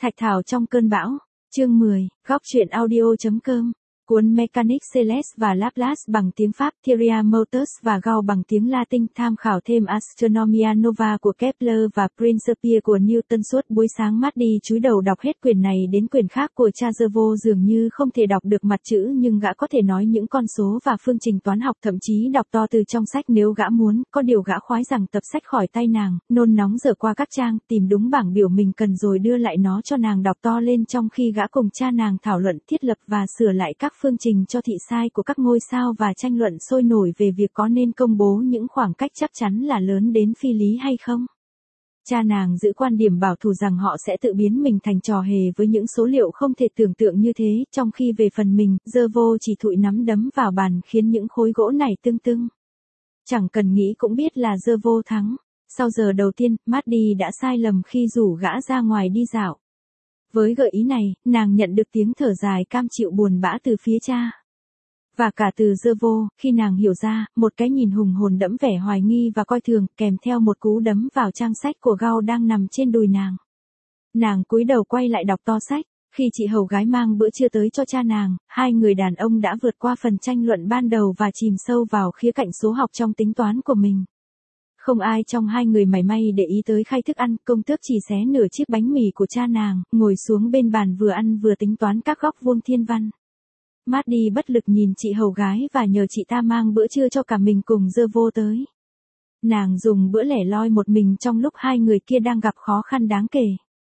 Thạch Thảo trong cơn bão, chương 10, góc truyện audio.com, cuốn Mechanic Celeste và Laplace bằng tiếng Pháp, Theoria Motors và Gauss bằng tiếng Latin, tham khảo thêm Astronomia Nova của Kepler và Principia của Newton. Suốt buổi sáng Matt đi chúi đầu đọc hết quyển này đến quyển khác của cha. Zervo dường như không thể đọc được mặt chữ nhưng gã có thể nói những con số và phương trình toán học, thậm chí đọc to từ trong sách nếu gã muốn. Có điều gã khoái rằng tập sách khỏi tay nàng, nôn nóng dở qua các trang, tìm đúng bảng biểu mình cần rồi đưa lại nó cho nàng đọc to lên, trong khi gã cùng cha nàng thảo luận thiết lập và sửa lại các phương trình cho thị sai của các ngôi sao và tranh luận sôi nổi về việc có nên công bố những khoảng cách chắc chắn là lớn đến phi lý hay không. Cha nàng giữ quan điểm bảo thủ rằng họ sẽ tự biến mình thành trò hề với những số liệu không thể tưởng tượng như thế, trong khi về phần mình, Zervo chỉ thụi nắm đấm vào bàn khiến những khối gỗ này tưng tưng. Chẳng cần nghĩ cũng biết là Zervo thắng. Sau giờ đầu tiên, Maddie đã sai lầm khi rủ gã ra ngoài đi dạo. Với gợi ý này, nàng nhận được tiếng thở dài cam chịu buồn bã từ phía cha. Và cả từ Zervo, khi nàng hiểu ra, một cái nhìn hùng hồn đẫm vẻ hoài nghi và coi thường, kèm theo một cú đấm vào trang sách của Gauss đang nằm trên đùi nàng. Nàng cúi đầu quay lại đọc to sách. Khi chị hầu gái mang bữa trưa tới cho cha nàng, hai người đàn ông đã vượt qua phần tranh luận ban đầu và chìm sâu vào khía cạnh số học trong tính toán của mình. Không ai trong hai người mảy may để ý tới khay thức ăn, công tước chỉ xé nửa chiếc bánh mì của cha nàng, ngồi xuống bên bàn vừa ăn vừa tính toán các góc vuông thiên văn. Maddie bất lực nhìn chị hầu gái và nhờ chị ta mang bữa trưa cho cả mình cùng Zervo tới. Nàng dùng bữa lẻ loi một mình trong lúc hai người kia đang gặp khó khăn đáng kể.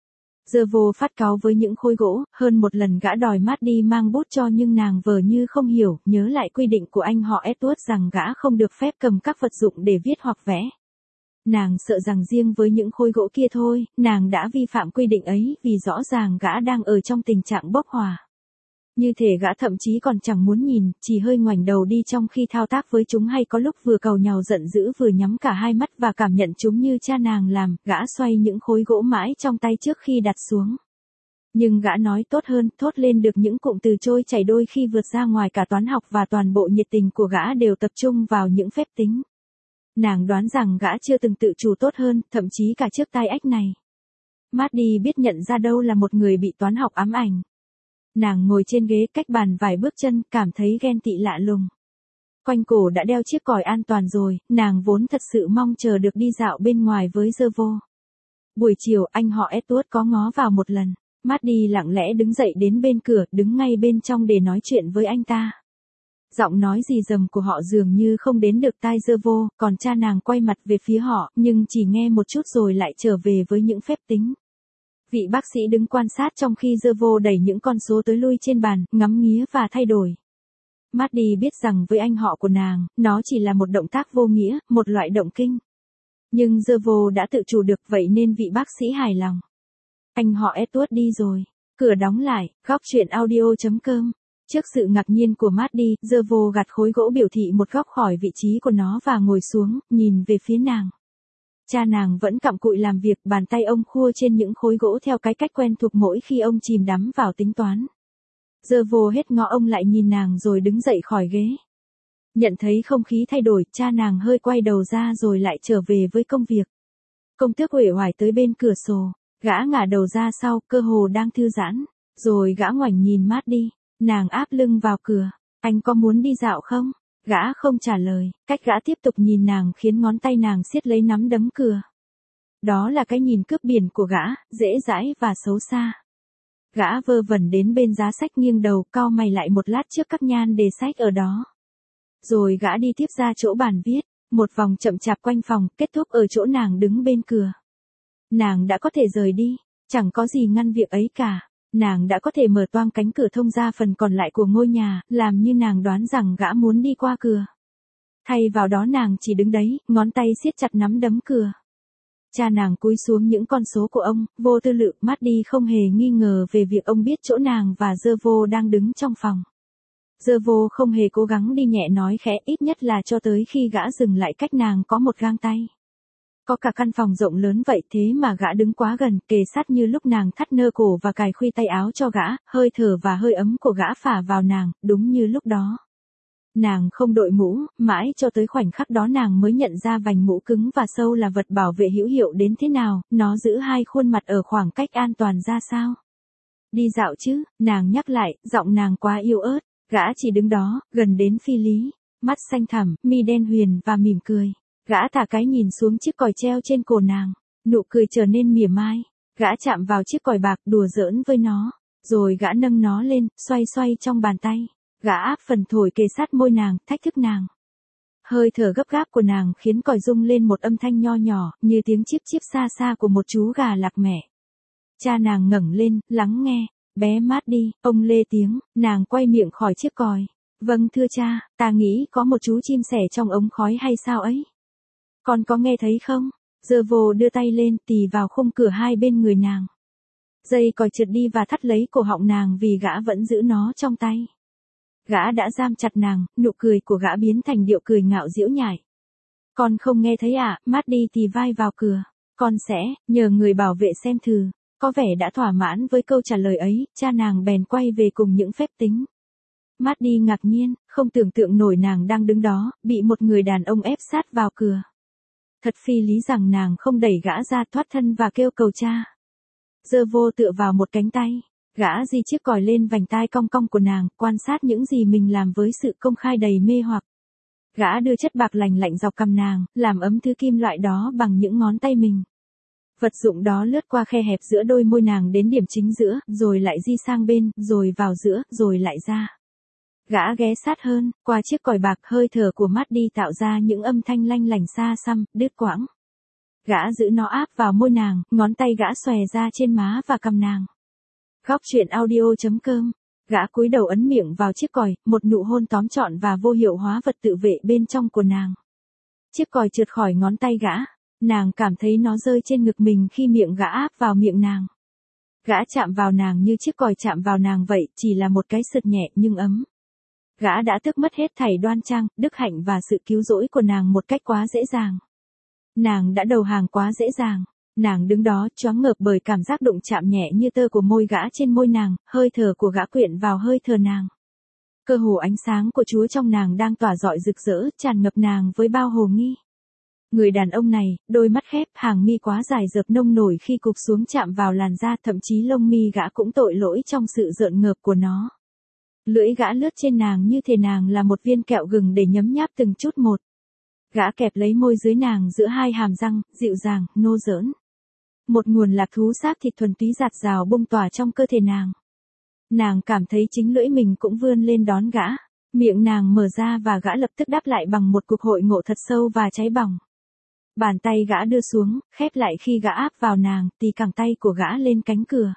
Zervo phát cáu với những khối gỗ, hơn một lần gã đòi Maddie mang bút cho nhưng nàng vờ như không hiểu, nhớ lại quy định của anh họ Edward rằng gã không được phép cầm các vật dụng để viết hoặc vẽ. Nàng sợ rằng riêng với những khối gỗ kia thôi, nàng đã vi phạm quy định ấy vì rõ ràng gã đang ở trong tình trạng bốc hỏa. Như thể gã thậm chí còn chẳng muốn nhìn, chỉ hơi ngoảnh đầu đi trong khi thao tác với chúng, hay có lúc vừa cầu nhàu giận dữ vừa nhắm cả hai mắt và cảm nhận chúng như cha nàng làm. Gã xoay những khối gỗ mãi trong tay trước khi đặt xuống. Nhưng gã nói tốt hơn, thốt lên được những cụm từ trôi chảy đôi khi vượt ra ngoài cả toán học, và toàn bộ nhiệt tình của gã đều tập trung vào những phép tính. Nàng đoán rằng gã chưa từng tự chủ tốt hơn, thậm chí cả trước tai ách này. Maddie biết nhận ra đâu là một người bị toán học ám ảnh. Nàng ngồi trên ghế cách bàn vài bước chân, cảm thấy ghen tị lạ lùng. Quanh cổ đã đeo chiếc còi an toàn rồi, nàng vốn thật sự mong chờ được đi dạo bên ngoài với Zervo. Buổi chiều anh họ Edward có ngó vào một lần. Maddie lặng lẽ đứng dậy đến bên cửa, đứng ngay bên trong để nói chuyện với anh ta. Giọng nói rì rầm của họ dường như không đến được tai Zervo, còn cha nàng quay mặt về phía họ, nhưng chỉ nghe một chút rồi lại trở về với những phép tính. Vị bác sĩ đứng quan sát trong khi Zervo đẩy những con số tới lui trên bàn, ngắm nghía và thay đổi. Maddie biết rằng với anh họ của nàng, nó chỉ là một động tác vô nghĩa, một loại động kinh. Nhưng Zervo đã tự chủ được, vậy nên vị bác sĩ hài lòng. Anh họ Edward đi rồi. Cửa đóng lại, góc truyện audio.com. Trước sự ngạc nhiên của Maddie, Zervo gạt khối gỗ biểu thị một góc khỏi vị trí của nó và ngồi xuống, nhìn về phía nàng. Cha nàng vẫn cặm cụi làm việc, bàn tay ông khua trên những khối gỗ theo cái cách quen thuộc mỗi khi ông chìm đắm vào tính toán. Zervo hết ngó ông lại nhìn nàng rồi đứng dậy khỏi ghế. Nhận thấy không khí thay đổi, cha nàng hơi quay đầu ra rồi lại trở về với công việc. Công tước uể oải tới bên cửa sổ, gã ngả đầu ra sau, cơ hồ đang thư giãn, rồi gã ngoảnh nhìn Maddie. Nàng áp lưng vào cửa. Anh có muốn đi dạo không? Gã không trả lời, cách gã tiếp tục nhìn nàng khiến ngón tay nàng siết lấy nắm đấm cửa. Đó là cái nhìn cướp biển của gã, dễ dãi và xấu xa. Gã vơ vẩn đến bên giá sách, nghiêng đầu, cau mày lại một lát trước các nhan đề sách ở đó. Rồi gã đi tiếp ra chỗ bàn viết, một vòng chậm chạp quanh phòng, kết thúc ở chỗ nàng đứng bên cửa. Nàng đã có thể rời đi, chẳng có gì ngăn việc ấy cả. Nàng đã có thể mở toang cánh cửa thông ra phần còn lại của ngôi nhà, làm như nàng đoán rằng gã muốn đi qua cửa. Thay vào đó nàng chỉ đứng đấy, ngón tay siết chặt nắm đấm cửa. Cha nàng cúi xuống những con số của ông, vô tư lự. Maddie không hề nghi ngờ về việc ông biết chỗ nàng và Zervo đang đứng trong phòng. Zervo không hề cố gắng đi nhẹ nói khẽ, ít nhất là cho tới khi gã dừng lại cách nàng có một gang tay. Có cả căn phòng rộng lớn vậy thế mà gã đứng quá gần, kề sát như lúc nàng thắt nơ cổ và cài khuy tay áo cho gã, hơi thở và hơi ấm của gã phả vào nàng, đúng như lúc đó. Nàng không đội mũ, mãi cho tới khoảnh khắc đó nàng mới nhận ra vành mũ cứng và sâu là vật bảo vệ hữu hiệu đến thế nào, nó giữ hai khuôn mặt ở khoảng cách an toàn ra sao. Đi dạo chứ, nàng nhắc lại, giọng nàng quá yếu ớt, gã chỉ đứng đó, gần đến phi lý, mắt xanh thẳm, mi đen huyền và mỉm cười. Gã thả cái nhìn xuống chiếc còi treo trên cổ nàng, nụ cười trở nên mỉa mai, gã chạm vào chiếc còi bạc đùa giỡn với nó, rồi gã nâng nó lên, xoay xoay trong bàn tay. Gã áp phần thổi kề sát môi nàng, thách thức nàng. Hơi thở gấp gáp của nàng khiến còi rung lên một âm thanh nho nhỏ, như tiếng chíp chíp xa xa của một chú gà lạc mẹ. Cha nàng ngẩng lên, lắng nghe, bé mát đi, ông lê tiếng, nàng quay miệng khỏi chiếc còi. Vâng thưa cha, ta nghĩ có một chú chim sẻ trong ống khói hay sao ấy. Con có nghe thấy không? Giờ vô đưa tay lên, tì vào khung cửa hai bên người nàng. Dây còi trượt đi và thắt lấy cổ họng nàng vì gã vẫn giữ nó trong tay. Gã đã giam chặt nàng, nụ cười của gã biến thành điệu cười ngạo giễu nhại. Con không nghe thấy à, mát đi tì vai vào cửa. Con sẽ, nhờ người bảo vệ xem thử. Có vẻ đã thỏa mãn với câu trả lời ấy, cha nàng bèn quay về cùng những phép tính. Mát đi ngạc nhiên, không tưởng tượng nổi nàng đang đứng đó, bị một người đàn ông ép sát vào cửa. Thật phi lý rằng nàng không đẩy gã ra thoát thân và kêu cầu cha. Giờ vô tựa vào một cánh tay. Gã di chiếc còi lên vành tai cong cong của nàng, quan sát những gì mình làm với sự công khai đầy mê hoặc. Gã đưa chất bạc lành lạnh dọc cằm nàng, làm ấm thứ kim loại đó bằng những ngón tay mình. Vật dụng đó lướt qua khe hẹp giữa đôi môi nàng đến điểm chính giữa, rồi lại di sang bên, rồi vào giữa, rồi lại ra. Gã ghé sát hơn, qua chiếc còi bạc, hơi thở của mắt đi tạo ra những âm thanh lanh lảnh xa xăm, đứt quãng. Gã giữ nó áp vào môi nàng, ngón tay gã xòe ra trên má và cằm nàng. Góc truyện audio.com. Gã cúi đầu ấn miệng vào chiếc còi, một nụ hôn tóm trọn và vô hiệu hóa vật tự vệ bên trong của nàng. Chiếc còi trượt khỏi ngón tay gã, nàng cảm thấy nó rơi trên ngực mình khi miệng gã áp vào miệng nàng. Gã chạm vào nàng như chiếc còi chạm vào nàng vậy, chỉ là một cái sượt nhẹ nhưng ấm. Gã đã tước mất hết thảy đoan trang, đức hạnh và sự cứu rỗi của nàng một cách quá dễ dàng. Nàng đã đầu hàng quá dễ dàng. Nàng đứng đó choáng ngợp bởi cảm giác đụng chạm nhẹ như tơ của môi gã trên môi nàng, hơi thở của gã quyện vào hơi thở nàng. Cơ hồ ánh sáng của Chúa trong nàng đang tỏa rọi rực rỡ, tràn ngập nàng với bao hồ nghi. Người đàn ông này, đôi mắt khép, hàng mi quá dài dợp nông nổi khi cụp xuống chạm vào làn da, thậm chí lông mi gã cũng tội lỗi trong sự rợn ngợp của nó. Lưỡi gã lướt trên nàng như thể nàng là một viên kẹo gừng để nhấm nháp từng chút một. Gã kẹp lấy môi dưới nàng giữa hai hàm răng, dịu dàng, nô giỡn. Một nguồn lạc thú xác thịt thuần túy giạt rào bung tỏa trong cơ thể nàng. Nàng cảm thấy chính lưỡi mình cũng vươn lên đón gã. Miệng nàng mở ra và gã lập tức đáp lại bằng một cuộc hội ngộ thật sâu và cháy bỏng. Bàn tay gã đưa xuống, khép lại khi gã áp vào nàng, tì cẳng tay của gã lên cánh cửa.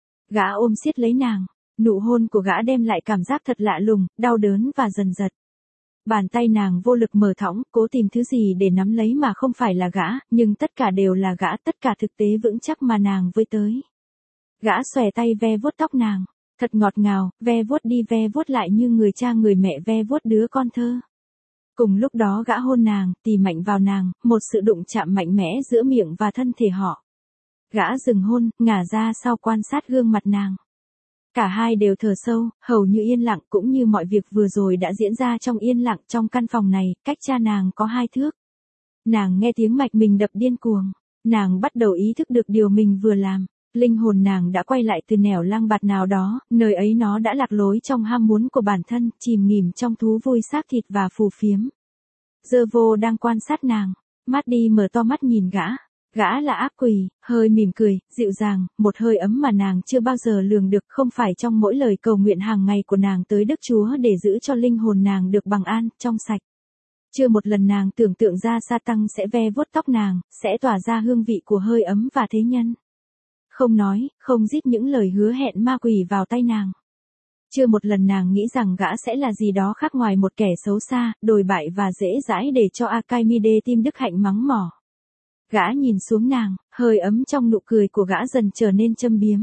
Gã ôm siết lấy nàng. Nụ hôn của gã đem lại cảm giác thật lạ lùng, đau đớn và dần dật. Bàn tay nàng vô lực mở thõng, cố tìm thứ gì để nắm lấy mà không phải là gã, nhưng tất cả đều là gã, tất cả thực tế vững chắc mà nàng với tới. Gã xòe tay ve vuốt tóc nàng, thật ngọt ngào, ve vuốt đi ve vuốt lại như người cha người mẹ ve vuốt đứa con thơ. Cùng lúc đó gã hôn nàng, tì mạnh vào nàng, một sự đụng chạm mạnh mẽ giữa miệng và thân thể họ. Gã dừng hôn, ngả ra sau quan sát gương mặt nàng. Cả hai đều thở sâu, hầu như yên lặng, cũng như mọi việc vừa rồi đã diễn ra trong yên lặng trong căn phòng này, cách cha nàng có 2 thước. Nàng nghe tiếng mạch mình đập điên cuồng. Nàng bắt đầu ý thức được điều mình vừa làm. Linh hồn nàng đã quay lại từ nẻo lang bạt nào đó, nơi ấy nó đã lạc lối trong ham muốn của bản thân, chìm nghỉm trong thú vui xác thịt và phù phiếm. Giờ vô đang quan sát nàng. Mắt đi mở to mắt nhìn gã. Gã là ác quỷ, hơi mỉm cười, dịu dàng, một hơi ấm mà nàng chưa bao giờ lường được, không phải trong mỗi lời cầu nguyện hàng ngày của nàng tới Đức Chúa để giữ cho linh hồn nàng được bằng an, trong sạch. Chưa một lần nàng tưởng tượng ra Sa-tăng sẽ ve vuốt tóc nàng, sẽ tỏa ra hương vị của hơi ấm và thế nhân. Không nói, không rít những lời hứa hẹn ma quỷ vào tay nàng. Chưa một lần nàng nghĩ rằng gã sẽ là gì đó khác ngoài một kẻ xấu xa, đồi bại và dễ dãi để cho Archimedes tim đức hạnh mắng mỏ. Gã nhìn xuống nàng, hơi ấm trong nụ cười của gã dần trở nên châm biếm.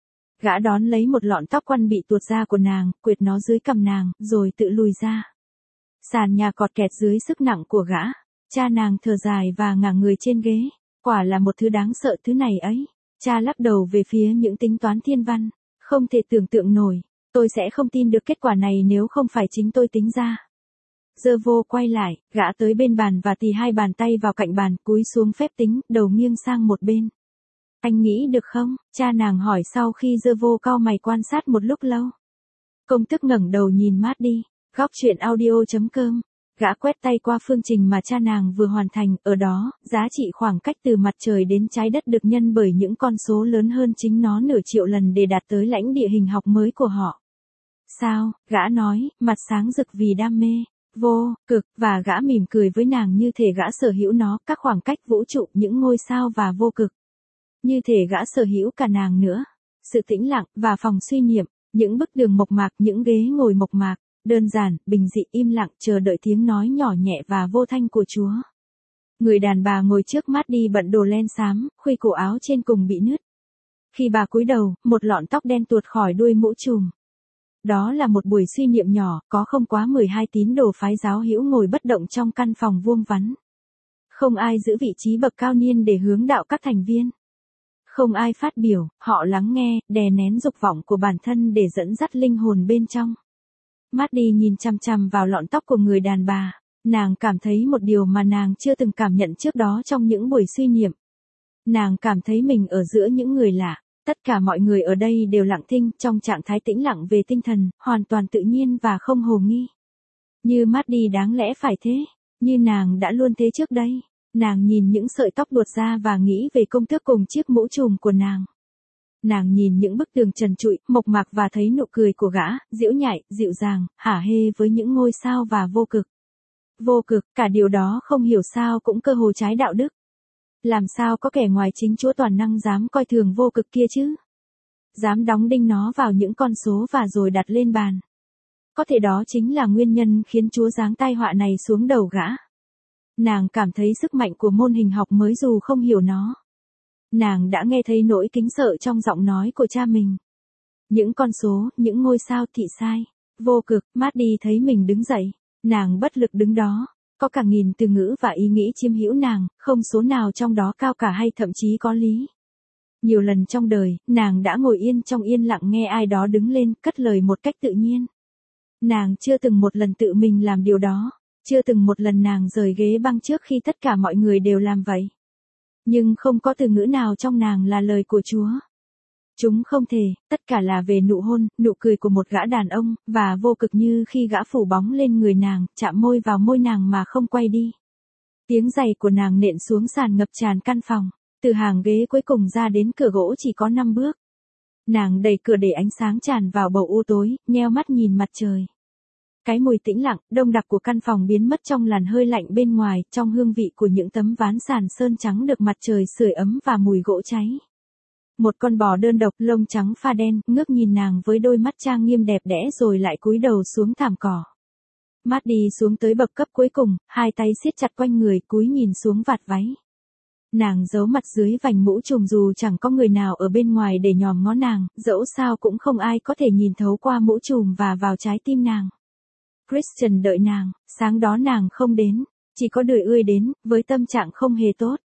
Gã đón lấy một lọn tóc quăn bị tuột ra của nàng, quệt nó dưới cằm nàng, rồi tự lùi ra. Sàn nhà cọt kẹt dưới sức nặng của gã. Cha nàng thở dài và ngả người trên ghế. Quả là một thứ đáng sợ thứ này ấy. Cha lắc đầu về phía những tính toán thiên văn. Không thể tưởng tượng nổi. Tôi sẽ không tin được kết quả này nếu không phải chính tôi tính ra. Dơ vô quay lại, gã tới bên bàn và tì hai bàn tay vào cạnh bàn, cúi xuống phép tính, đầu nghiêng sang một bên. Anh nghĩ được không? Cha nàng hỏi sau khi Dơ vô cau mày quan sát một lúc lâu. Công tước ngẩng đầu nhìn Matt đi. Góc chuyện audio.com. Gã quét tay qua phương trình mà cha nàng vừa hoàn thành, ở đó, giá trị khoảng cách từ mặt trời đến trái đất được nhân bởi những con số lớn hơn chính nó nửa triệu lần để đạt tới lãnh địa hình học mới của họ. Sao, gã nói, mặt sáng rực vì đam mê. Vô cực, và gã mỉm cười với nàng như thể gã sở hữu nó, các khoảng cách vũ trụ, những ngôi sao và vô cực. Như thể gã sở hữu cả nàng nữa. Sự tĩnh lặng, và phòng suy niệm, những bức đường mộc mạc, những ghế ngồi mộc mạc, đơn giản, bình dị, im lặng, chờ đợi tiếng nói nhỏ nhẹ và vô thanh của Chúa. Người đàn bà ngồi trước mắt đi bận đồ len xám, khuy cổ áo trên cùng bị nứt. Khi bà cúi đầu, một lọn tóc đen tuột khỏi đuôi mũ trùm. Đó là một buổi suy niệm nhỏ, có không quá 12 tín đồ phái giáo hữu ngồi bất động trong căn phòng vuông vắn. Không ai giữ vị trí bậc cao niên để hướng đạo các thành viên. Không ai phát biểu, họ lắng nghe, đè nén dục vọng của bản thân để dẫn dắt linh hồn bên trong. Maddie nhìn chằm chằm vào lọn tóc của người đàn bà. Nàng cảm thấy một điều mà nàng chưa từng cảm nhận trước đó trong những buổi suy niệm. Nàng cảm thấy mình ở giữa những người lạ. Tất cả mọi người ở đây đều lặng thinh, trong trạng thái tĩnh lặng về tinh thần, hoàn toàn tự nhiên và không hồ nghi. Như Maddie đáng lẽ phải thế, như nàng đã luôn thế trước đây. Nàng nhìn những sợi tóc buột ra và nghĩ về công tước cùng chiếc mũ trùm của nàng. Nàng nhìn những bức tường trần trụi, mộc mạc và thấy nụ cười của gã, diễu nhại, dịu dàng, hả hê với những ngôi sao và vô cực. Vô cực, cả điều đó không hiểu sao cũng cơ hồ trái đạo đức. Làm sao có kẻ ngoài chính Chúa toàn năng dám coi thường vô cực kia chứ? Dám đóng đinh nó vào những con số và rồi đặt lên bàn. Có thể đó chính là nguyên nhân khiến Chúa giáng tai họa này xuống đầu gã. Nàng cảm thấy sức mạnh của môn hình học mới dù không hiểu nó. Nàng đã nghe thấy nỗi kính sợ trong giọng nói của cha mình. Những con số, những ngôi sao thị sai. Vô cực, Maddie thấy mình đứng dậy. Nàng bất lực đứng đó. Có cả nghìn từ ngữ và ý nghĩ chiếm hữu nàng, không số nào trong đó cao cả hay thậm chí có lý. Nhiều lần trong đời, nàng đã ngồi yên trong yên lặng nghe ai đó đứng lên, cất lời một cách tự nhiên. Nàng chưa từng một lần tự mình làm điều đó. Chưa từng một lần nàng rời ghế băng trước khi tất cả mọi người đều làm vậy. Nhưng không có từ ngữ nào trong nàng là lời của Chúa. Chúng không thể, tất cả là về nụ hôn, nụ cười của một gã đàn ông, và vô cực như khi gã phủ bóng lên người nàng, chạm môi vào môi nàng mà không quay đi. Tiếng giày của nàng nện xuống sàn ngập tràn căn phòng, từ hàng ghế cuối cùng ra đến cửa gỗ chỉ có 5 bước. Nàng đẩy cửa để ánh sáng tràn vào bầu u tối, nheo mắt nhìn mặt trời. Cái mùi tĩnh lặng, đông đặc của căn phòng biến mất trong làn hơi lạnh bên ngoài, trong hương vị của những tấm ván sàn sơn trắng được mặt trời sưởi ấm và mùi gỗ cháy. Một con bò đơn độc, lông trắng pha đen, ngước nhìn nàng với đôi mắt trang nghiêm đẹp đẽ rồi lại cúi đầu xuống thảm cỏ. Maddie xuống tới bậc cấp cuối cùng, hai tay siết chặt quanh người, cúi nhìn xuống vạt váy. Nàng giấu mặt dưới vành mũ trùm dù chẳng có người nào ở bên ngoài để nhòm ngó nàng, dẫu sao cũng không ai có thể nhìn thấu qua mũ trùm và vào trái tim nàng. Christian đợi nàng, sáng đó nàng không đến, chỉ có Đời Ươi đến, với tâm trạng không hề tốt.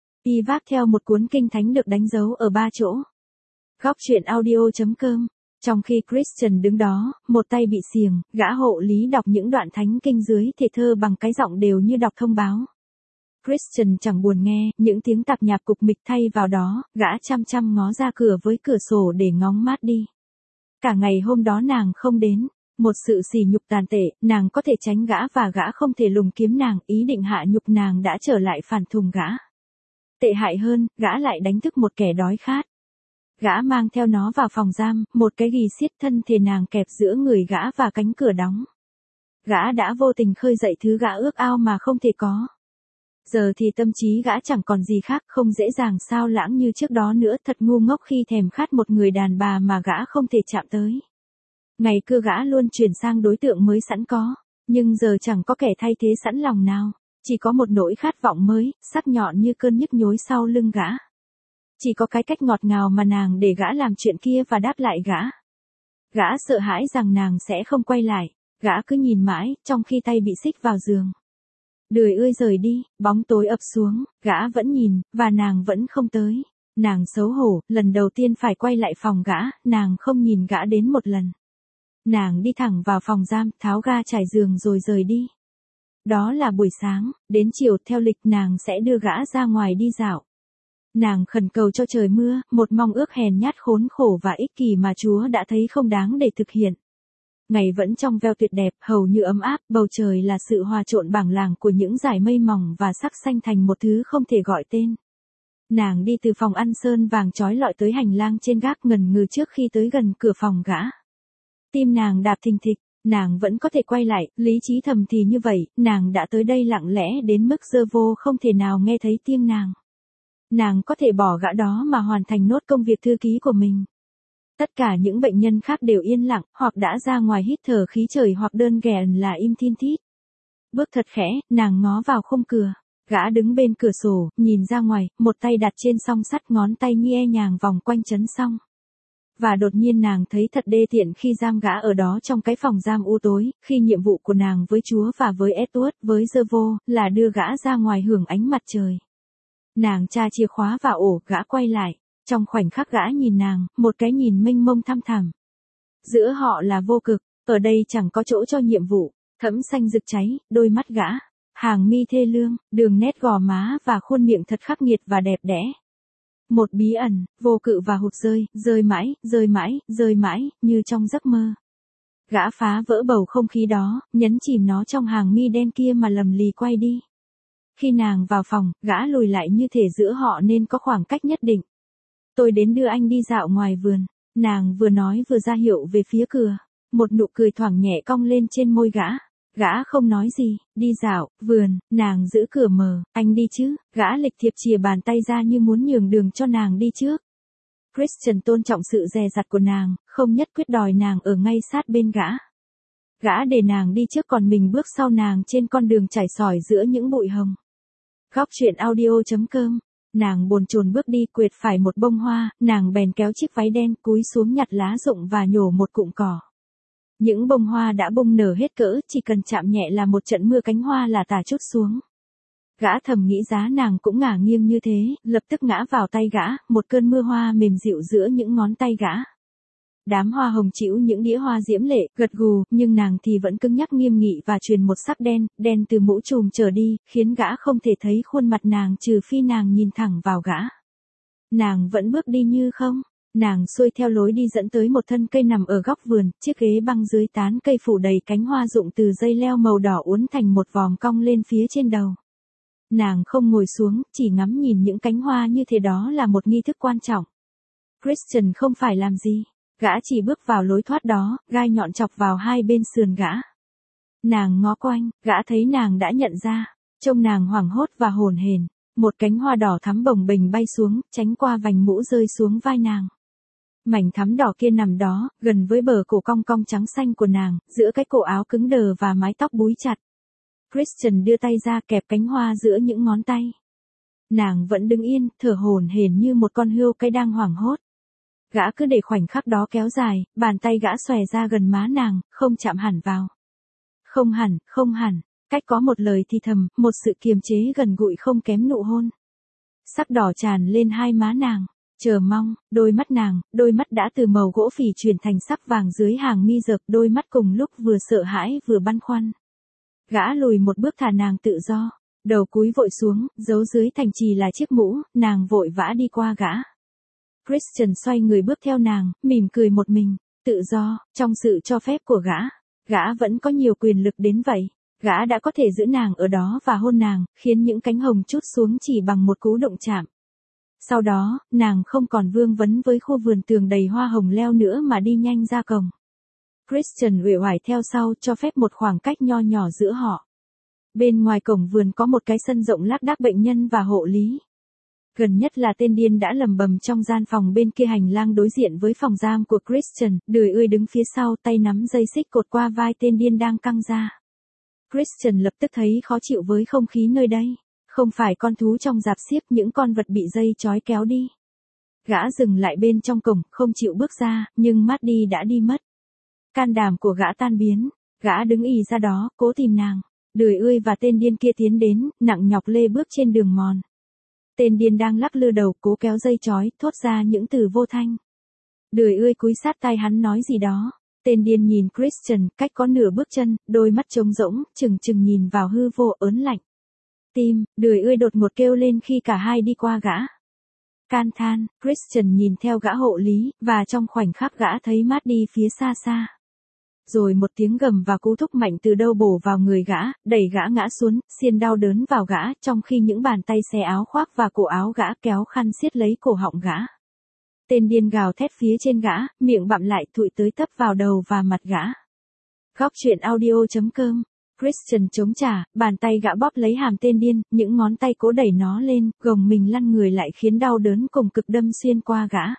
Y vác theo một cuốn kinh thánh được đánh dấu ở 3 chỗ. Góc chuyện audio.com. Trong khi Christian đứng đó, một tay bị xiềng, gã hộ lý đọc những đoạn thánh kinh dưới thể thơ bằng cái giọng đều như đọc thông báo. Christian chẳng buồn nghe, những tiếng tạp nhạp cục mịch thay vào đó, gã chăm chăm ngó ra cửa với cửa sổ để ngóng mát đi. Cả ngày hôm đó nàng không đến. Một sự sỉ nhục tàn tệ, nàng có thể tránh gã và gã không thể lùng kiếm nàng, ý định hạ nhục nàng đã trở lại phản thùng gã. Tệ hại hơn, gã lại đánh thức một kẻ đói khát. Gã mang theo nó vào phòng giam, một cái ghì siết thân thể nàng kẹp giữa người gã và cánh cửa đóng. Gã đã vô tình khơi dậy thứ gã ước ao mà không thể có. Giờ thì tâm trí gã chẳng còn gì khác, không dễ dàng sao lãng như trước đó nữa, thật ngu ngốc khi thèm khát một người đàn bà mà gã không thể chạm tới. Ngày cưa gã luôn chuyển sang đối tượng mới sẵn có, nhưng giờ chẳng có kẻ thay thế sẵn lòng nào, chỉ có một nỗi khát vọng mới, sắc nhọn như cơn nhức nhối sau lưng gã. Chỉ có cái cách ngọt ngào mà nàng để gã làm chuyện kia và đáp lại gã. Gã sợ hãi rằng nàng sẽ không quay lại, gã cứ nhìn mãi, trong khi tay bị xích vào giường. Đời Ươi rời đi, bóng tối ập xuống, gã vẫn nhìn, và nàng vẫn không tới. Nàng xấu hổ, lần đầu tiên phải quay lại phòng gã, nàng không nhìn gã đến một lần. Nàng đi thẳng vào phòng giam, tháo ga trải giường rồi rời đi. Đó là buổi sáng, đến chiều theo lịch nàng sẽ đưa gã ra ngoài đi dạo. Nàng khẩn cầu cho trời mưa, một mong ước hèn nhát khốn khổ và ích kỷ mà Chúa đã thấy không đáng để thực hiện. Ngày vẫn trong veo tuyệt đẹp, hầu như ấm áp, bầu trời là sự hòa trộn bảng làng của những dải mây mỏng và sắc xanh thành một thứ không thể gọi tên. Nàng đi từ phòng ăn sơn vàng trói lọi tới hành lang trên gác ngần ngừ trước khi tới gần cửa phòng gã. Tim nàng đạp thình thịch, nàng vẫn có thể quay lại, lý trí thầm thì như vậy, nàng đã tới đây lặng lẽ đến mức dơ vô không thể nào nghe thấy tiếng nàng. Nàng có thể bỏ gã đó mà hoàn thành nốt công việc thư ký của mình. Tất cả những bệnh nhân khác đều yên lặng, hoặc đã ra ngoài hít thở khí trời hoặc đơn giản là im thin thít. Bước thật khẽ, nàng ngó vào khung cửa. Gã đứng bên cửa sổ, nhìn ra ngoài, một tay đặt trên song sắt, ngón tay nhẹ nhàng vòng quanh chấn song. Và đột nhiên nàng thấy thật đê tiện khi giam gã ở đó trong cái phòng giam u tối, khi nhiệm vụ của nàng với Chúa và với Edward, với Servo, là đưa gã ra ngoài hưởng ánh mặt trời. Nàng tra chìa khóa vào ổ, gã quay lại. Trong khoảnh khắc gã nhìn nàng, một cái nhìn mênh mông thăm thẳm. Giữa họ là vô cực, ở đây chẳng có chỗ cho nhiệm vụ, thẫm xanh rực cháy, đôi mắt gã, hàng mi thê lương, đường nét gò má và khuôn miệng thật khắc nghiệt và đẹp đẽ. Một bí ẩn, vô cự và hụt rơi mãi, như trong giấc mơ. Gã phá vỡ bầu không khí đó, nhấn chìm nó trong hàng mi đen kia mà lầm lì quay đi. Khi nàng vào phòng, gã lùi lại như thể giữa họ nên có khoảng cách nhất định. Tôi đến đưa anh đi dạo ngoài vườn. Nàng vừa nói vừa ra hiệu về phía cửa. Một nụ cười thoảng nhẹ cong lên trên môi gã. Gã không nói gì, đi dạo, vườn, nàng giữ cửa mở, anh đi chứ, gã lịch thiệp chìa bàn tay ra như muốn nhường đường cho nàng đi trước. Christian tôn trọng sự dè dặt của nàng, không nhất quyết đòi nàng ở ngay sát bên gã. Gã để nàng đi trước còn mình bước sau nàng trên con đường trải sỏi giữa những bụi hồng. Góc truyện audio.com. Nàng bồn chồn bước đi, quệt phải một bông hoa, nàng bèn kéo chiếc váy đen cúi xuống nhặt lá rụng và nhổ một cụm cỏ. Những bông hoa đã bung nở hết cỡ, chỉ cần chạm nhẹ là một trận mưa cánh hoa là tả chút xuống. Gã thầm nghĩ giá nàng cũng ngả nghiêng như thế, lập tức ngã vào tay gã, một cơn mưa hoa mềm dịu giữa những ngón tay gã. Đám hoa hồng chĩu những đĩa hoa diễm lệ, gật gù, nhưng nàng thì vẫn cứng nhắc nghiêm nghị và truyền một sắc đen từ mũ trùm trở đi, khiến gã không thể thấy khuôn mặt nàng trừ phi nàng nhìn thẳng vào gã. Nàng vẫn bước đi như không. Nàng xuôi theo lối đi dẫn tới một thân cây nằm ở góc vườn, chiếc ghế băng dưới tán cây phủ đầy cánh hoa rụng từ dây leo màu đỏ uốn thành một vòm cong lên phía trên đầu. Nàng không ngồi xuống, chỉ ngắm nhìn những cánh hoa như thế, đó là một nghi thức quan trọng. Christian không phải làm gì. Gã chỉ bước vào lối thoát đó, gai nhọn chọc vào hai bên sườn gã. Nàng ngó quanh, gã thấy nàng đã nhận ra. Trông nàng hoảng hốt và hồn hển. Một cánh hoa đỏ thắm bồng bềnh bay xuống, tránh qua vành mũ rơi xuống vai nàng. Mảnh thắm đỏ kia nằm đó, gần với bờ cổ cong cong trắng xanh của nàng, giữa cái cổ áo cứng đờ và mái tóc búi chặt. Christian đưa tay ra kẹp cánh hoa giữa những ngón tay. Nàng vẫn đứng yên, thở hổn hển như một con hươu cái đang hoảng hốt. Gã cứ để khoảnh khắc đó kéo dài, bàn tay gã xòe ra gần má nàng, không chạm hẳn vào. Không hẳn, cách có một lời thì thầm, một sự kiềm chế gần gũi không kém nụ hôn. Sắc đỏ tràn lên hai má nàng, chờ mong, đôi mắt đã từ màu gỗ phỉ chuyển thành sắc vàng dưới hàng mi rực, đôi mắt cùng lúc vừa sợ hãi vừa băn khoăn. Gã lùi một bước thả nàng tự do, đầu cúi vội xuống, giấu dưới thành trì là chiếc mũ, nàng vội vã đi qua gã. Christian xoay người bước theo nàng, mỉm cười một mình, tự do, trong sự cho phép của gã vẫn có nhiều quyền lực đến vậy. Gã đã có thể giữ nàng ở đó và hôn nàng, khiến những cánh hồng trút xuống chỉ bằng một cú động chạm. Sau đó, nàng không còn vương vấn với khu vườn tường đầy hoa hồng leo nữa mà đi nhanh ra cổng. Christian uể oải theo sau, cho phép một khoảng cách nho nhỏ giữa họ. Bên ngoài cổng vườn có một cái sân rộng lác đác bệnh nhân và hộ lý. Gần nhất là tên điên đã lầm bầm trong gian phòng bên kia hành lang đối diện với phòng giam của Christian, đười ươi đứng phía sau, tay nắm dây xích cột qua vai tên điên đang căng ra. Christian lập tức thấy khó chịu với không khí nơi đây. Không phải con thú trong rạp xiếc, những con vật bị dây trói kéo đi. Gã dừng lại bên trong cổng, không chịu bước ra, nhưng Maddie đã đi mất. Can đảm của gã tan biến, gã đứng ì ra đó, cố tìm nàng. Đười ươi và tên điên kia tiến đến, nặng nhọc lê bước trên đường mòn. Tên điên đang lắc lư đầu, cố kéo dây trói, thốt ra những từ vô thanh. Đười ươi cúi sát tai hắn nói gì đó. Tên điên nhìn Christian, cách có nửa bước chân, đôi mắt trống rỗng, chừng chừng nhìn vào hư vô ớn lạnh. Tim, đười ươi đột ngột kêu lên khi cả hai đi qua gã. Can than, Christian nhìn theo gã hộ lý, và trong khoảnh khắc gã thấy Matt đi phía xa xa. Rồi một tiếng gầm và cú thúc mạnh từ đâu bổ vào người gã, đẩy gã ngã xuống, xiên đau đớn vào gã, trong khi những bàn tay xé áo khoác và cổ áo gã kéo khăn siết lấy cổ họng gã. Tên điên gào thét phía trên gã, miệng bặm lại thụi tới tấp vào đầu và mặt gã. Góc truyện audio.com. Christian chống trả, bàn tay gã bóp lấy hàm tên điên, những ngón tay cố đẩy nó lên, gồng mình lăn người lại khiến đau đớn cùng cực đâm xuyên qua gã.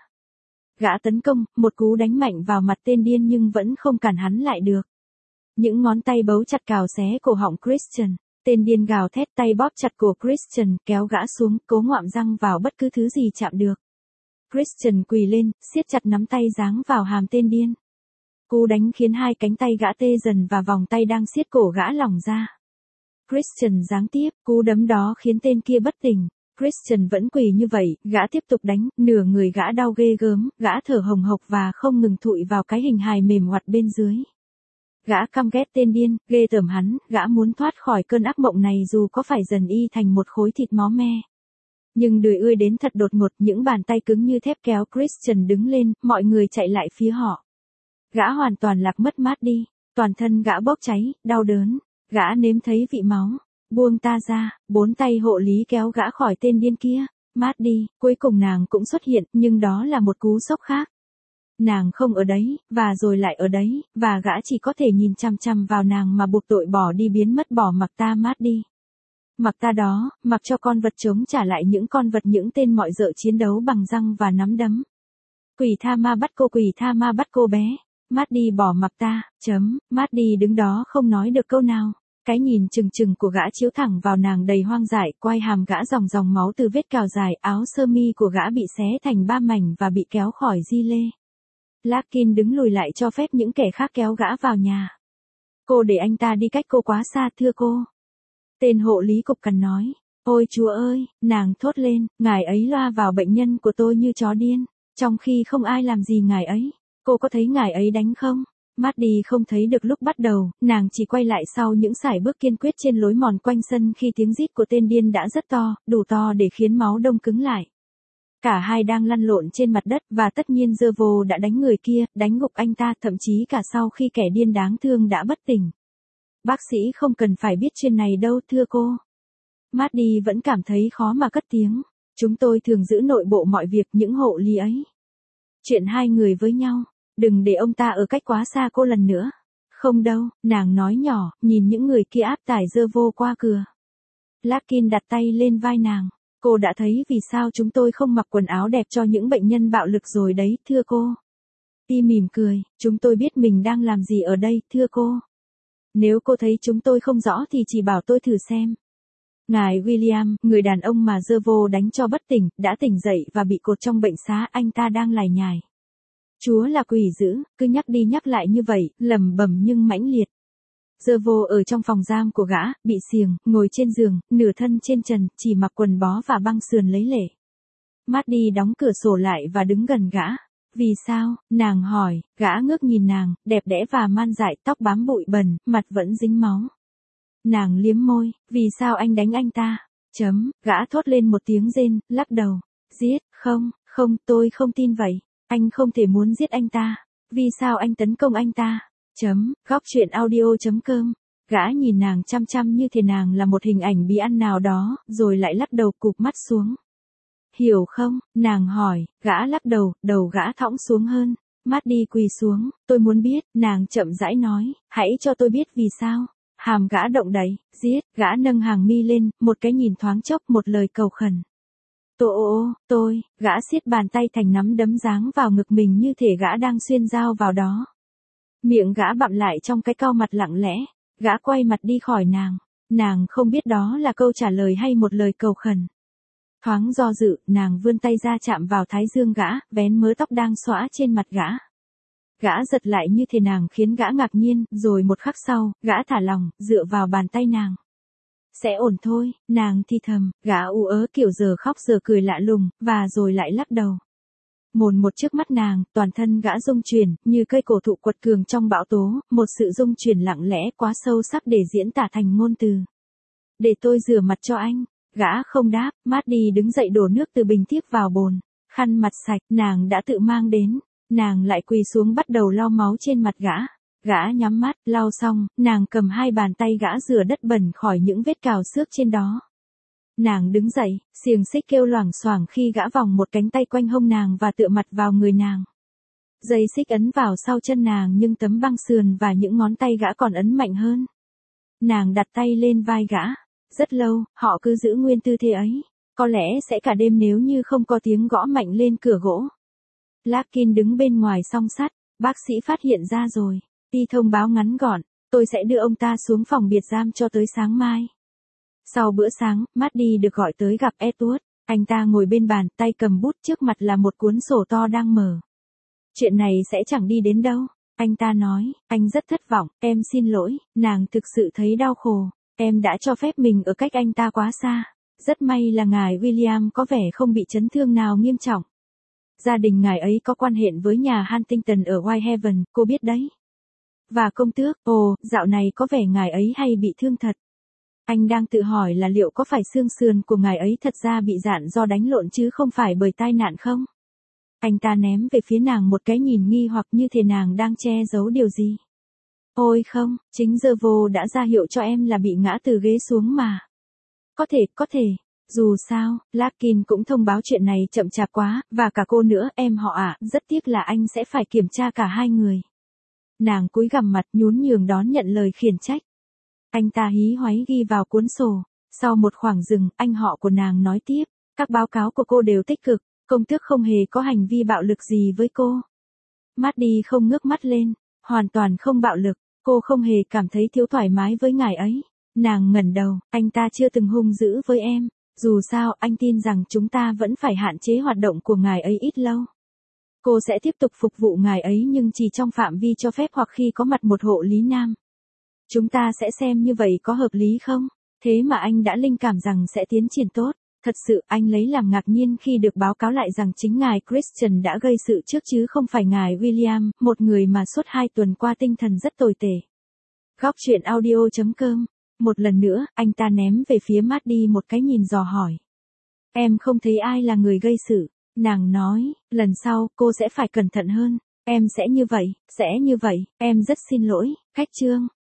Gã tấn công, một cú đánh mạnh vào mặt tên điên nhưng vẫn không cản hắn lại được. Những ngón tay bấu chặt cào xé cổ họng Christian. Tên điên gào thét, tay bóp chặt cổ Christian, kéo gã xuống, cố ngoạm răng vào bất cứ thứ gì chạm được. Christian quỳ lên, siết chặt nắm tay giáng vào hàm tên điên. Cú đánh khiến hai cánh tay gã tê dần và vòng tay đang siết cổ gã lỏng ra. Christian giáng tiếp, cú đấm đó khiến tên kia bất tỉnh. Christian vẫn quỳ như vậy, gã tiếp tục đánh, nửa người gã đau ghê gớm, gã thở hồng hộc và không ngừng thụi vào cái hình hài mềm oặt bên dưới. Gã căm ghét tên điên, ghê tởm hắn, gã muốn thoát khỏi cơn ác mộng này dù có phải dần y thành một khối thịt máu me. Nhưng đười ươi đến thật đột ngột, những bàn tay cứng như thép kéo Christian đứng lên, mọi người chạy lại phía họ. Gã hoàn toàn lạc mất mát đi, toàn thân gã bốc cháy, đau đớn, gã nếm thấy vị máu. Buông ta ra, bốn tay hộ lý kéo gã khỏi tên điên kia. Mát đi, cuối cùng nàng cũng xuất hiện, nhưng đó là một cú sốc khác. Nàng không ở đấy, và rồi lại ở đấy, và gã chỉ có thể nhìn chăm chăm vào nàng mà buộc tội bỏ đi biến mất bỏ mặc ta mát đi. Mặc ta đó, mặc cho con vật chống trả lại những con vật những tên mọi dợ chiến đấu bằng răng và nắm đấm. Quỷ tha ma bắt cô bé. Mát đi bỏ mặc ta, Mát đi đứng đó không nói được câu nào. Cái nhìn chừng chừng của gã chiếu thẳng vào nàng đầy hoang dại, quai hàm gã dòng dòng máu từ vết cào dài, áo sơ mi của gã bị xé thành ba mảnh và bị kéo khỏi di lê. Larkin đứng lùi lại cho phép những kẻ khác kéo gã vào nhà. Cô để anh ta đi cách cô quá xa thưa cô. Tên hộ lý cục cằn nói. Ôi chúa ơi, nàng thốt lên, ngài ấy loa vào bệnh nhân của tôi như chó điên, trong khi không ai làm gì ngài ấy. Cô có thấy ngài ấy đánh không? Maddie không thấy được lúc bắt đầu, nàng chỉ quay lại sau những sải bước kiên quyết trên lối mòn quanh sân khi tiếng rít của tên điên đã rất to, đủ to để khiến máu đông cứng lại. Cả hai đang lăn lộn trên mặt đất và tất nhiên Zervo đã đánh người kia, đánh gục anh ta, thậm chí cả sau khi kẻ điên đáng thương đã bất tỉnh. Bác sĩ không cần phải biết chuyện này đâu thưa cô. Maddie vẫn cảm thấy khó mà cất tiếng. Chúng tôi thường giữ nội bộ mọi việc những hộ lý ấy. Chuyện hai người với nhau. Đừng để ông ta ở cách quá xa cô lần nữa. Không đâu, nàng nói nhỏ, nhìn những người kia áp tải Zervo qua cửa. Larkin đặt tay lên vai nàng. Cô đã thấy vì sao chúng tôi không mặc quần áo đẹp cho những bệnh nhân bạo lực rồi đấy, thưa cô. Y mỉm cười, chúng tôi biết mình đang làm gì ở đây, thưa cô. Nếu cô thấy chúng tôi không rõ thì chỉ bảo tôi thử xem. Ngài William, người đàn ông mà Zervo đánh cho bất tỉnh, đã tỉnh dậy và bị cột trong bệnh xá, anh ta đang lải nhải. Chúa là quỷ dữ, cứ nhắc đi nhắc lại như vậy, lẩm bẩm nhưng mãnh liệt. Zervo ở trong phòng giam của gã, bị xiềng, ngồi trên giường, nửa thân trên trần, chỉ mặc quần bó và băng sườn lấy lệ. Maddie đóng cửa sổ lại và đứng gần gã. Vì sao? Nàng hỏi, gã ngước nhìn nàng, đẹp đẽ và man dại, tóc bám bụi bẩn, mặt vẫn dính máu. Nàng liếm môi, vì sao anh đánh anh ta? Gã thốt lên một tiếng rên, lắc đầu. Giết, không, tôi không tin vậy. Anh không thể muốn giết anh ta. Vì sao anh tấn công anh ta? Góc truyện audio.com. Gã nhìn nàng chăm chăm như thể nàng là một hình ảnh bí ăn nào đó, rồi lại lắc đầu cụp mắt xuống. Hiểu không? Nàng hỏi, gã lắc đầu gã thõng xuống hơn. Maddie quỳ xuống, tôi muốn biết, nàng chậm rãi nói, hãy cho tôi biết vì sao. Hàm gã động đậy, giết, gã nâng hàng mi lên, một cái nhìn thoáng chốc, một lời cầu khẩn. Tôi, gã siết bàn tay thành nắm đấm giáng vào ngực mình như thể gã đang xuyên dao vào đó. Miệng gã bặm lại trong cái cau mặt lặng lẽ, gã quay mặt đi khỏi nàng không biết đó là câu trả lời hay một lời cầu khẩn. Thoáng do dự, nàng vươn tay ra chạm vào thái dương gã, vén mớ tóc đang xõa trên mặt gã. Gã giật lại như thể nàng khiến gã ngạc nhiên, rồi một khắc sau, gã thả lòng, dựa vào bàn tay nàng. Sẽ ổn thôi, nàng thì thầm, gã ú ớ kiểu giờ khóc giờ cười lạ lùng, và rồi lại lắc đầu. Mồn một trước mắt nàng, toàn thân gã rung chuyển, như cây cổ thụ quật cường trong bão tố, một sự rung chuyển lặng lẽ quá sâu sắc để diễn tả thành ngôn từ. Để tôi rửa mặt cho anh. Gã không đáp, Maddie đứng dậy đổ nước từ bình tiếp vào bồn. Khăn mặt sạch, nàng đã tự mang đến. Nàng lại quỳ xuống bắt đầu lau máu trên mặt gã. Gã nhắm mắt, lau xong, nàng cầm hai bàn tay gã rửa đất bẩn khỏi những vết cào xước trên đó. Nàng đứng dậy, xiềng xích kêu loảng xoảng khi gã vòng một cánh tay quanh hông nàng và tựa mặt vào người nàng. Dây xích ấn vào sau chân nàng nhưng tấm băng sườn và những ngón tay gã còn ấn mạnh hơn. Nàng đặt tay lên vai gã. Rất lâu, họ cứ giữ nguyên tư thế ấy. Có lẽ sẽ cả đêm nếu như không có tiếng gõ mạnh lên cửa gỗ. Larkin đứng bên ngoài song sắt. Bác sĩ phát hiện ra rồi. Đi thông báo ngắn gọn. Tôi sẽ đưa ông ta xuống phòng biệt giam cho tới sáng mai. Sau bữa sáng, Maddie được gọi tới gặp Edward. Anh ta ngồi bên bàn, tay cầm bút, trước mặt là một cuốn sổ to đang mở. Chuyện này sẽ chẳng đi đến đâu. Anh ta nói, anh rất thất vọng, em xin lỗi, nàng thực sự thấy đau khổ. Em đã cho phép mình ở cách anh ta quá xa. Rất may là ngài William có vẻ không bị chấn thương nào nghiêm trọng. Gia đình ngài ấy có quan hệ với nhà Huntington ở Whitehaven, cô biết đấy. Và công tước, dạo này có vẻ ngài ấy hay bị thương thật. Anh đang tự hỏi là liệu có phải xương sườn của ngài ấy thật ra bị rạn do đánh lộn chứ không phải bởi tai nạn không? Anh ta ném về phía nàng một cái nhìn nghi hoặc như thể nàng đang che giấu điều gì. Ôi không, chính Jervo đã ra hiệu cho em là bị ngã từ ghế xuống mà. Có thể. Dù sao, Larkin cũng thông báo chuyện này chậm chạp quá, và cả cô nữa, em họ ạ, rất tiếc là anh sẽ phải kiểm tra cả hai người. Nàng cúi gằm mặt nhún nhường đón nhận lời khiển trách. Anh ta hí hoáy ghi vào cuốn sổ. Sau một khoảng dừng, anh họ của nàng nói tiếp, các báo cáo của cô đều tích cực, công tước không hề có hành vi bạo lực gì với cô. Maddie không ngước mắt lên, hoàn toàn không bạo lực, cô không hề cảm thấy thiếu thoải mái với ngài ấy. Nàng ngẩng đầu, anh ta chưa từng hung dữ với em, dù sao anh tin rằng chúng ta vẫn phải hạn chế hoạt động của ngài ấy ít lâu. Cô sẽ tiếp tục phục vụ ngài ấy nhưng chỉ trong phạm vi cho phép hoặc khi có mặt một hộ lý nam. Chúng ta sẽ xem như vậy có hợp lý không? Thế mà anh đã linh cảm rằng sẽ tiến triển tốt. Thật sự anh lấy làm ngạc nhiên khi được báo cáo lại rằng chính ngài Christian đã gây sự trước chứ không phải ngài William, một người mà suốt 2 tuần qua tinh thần rất tồi tệ. Góc truyện audio.com. Một lần nữa, anh ta ném về phía Maddie một cái nhìn dò hỏi. Em không thấy ai là người gây sự. Nàng nói, lần sau, cô sẽ phải cẩn thận hơn. Em sẽ như vậy, em rất xin lỗi. Khách chương.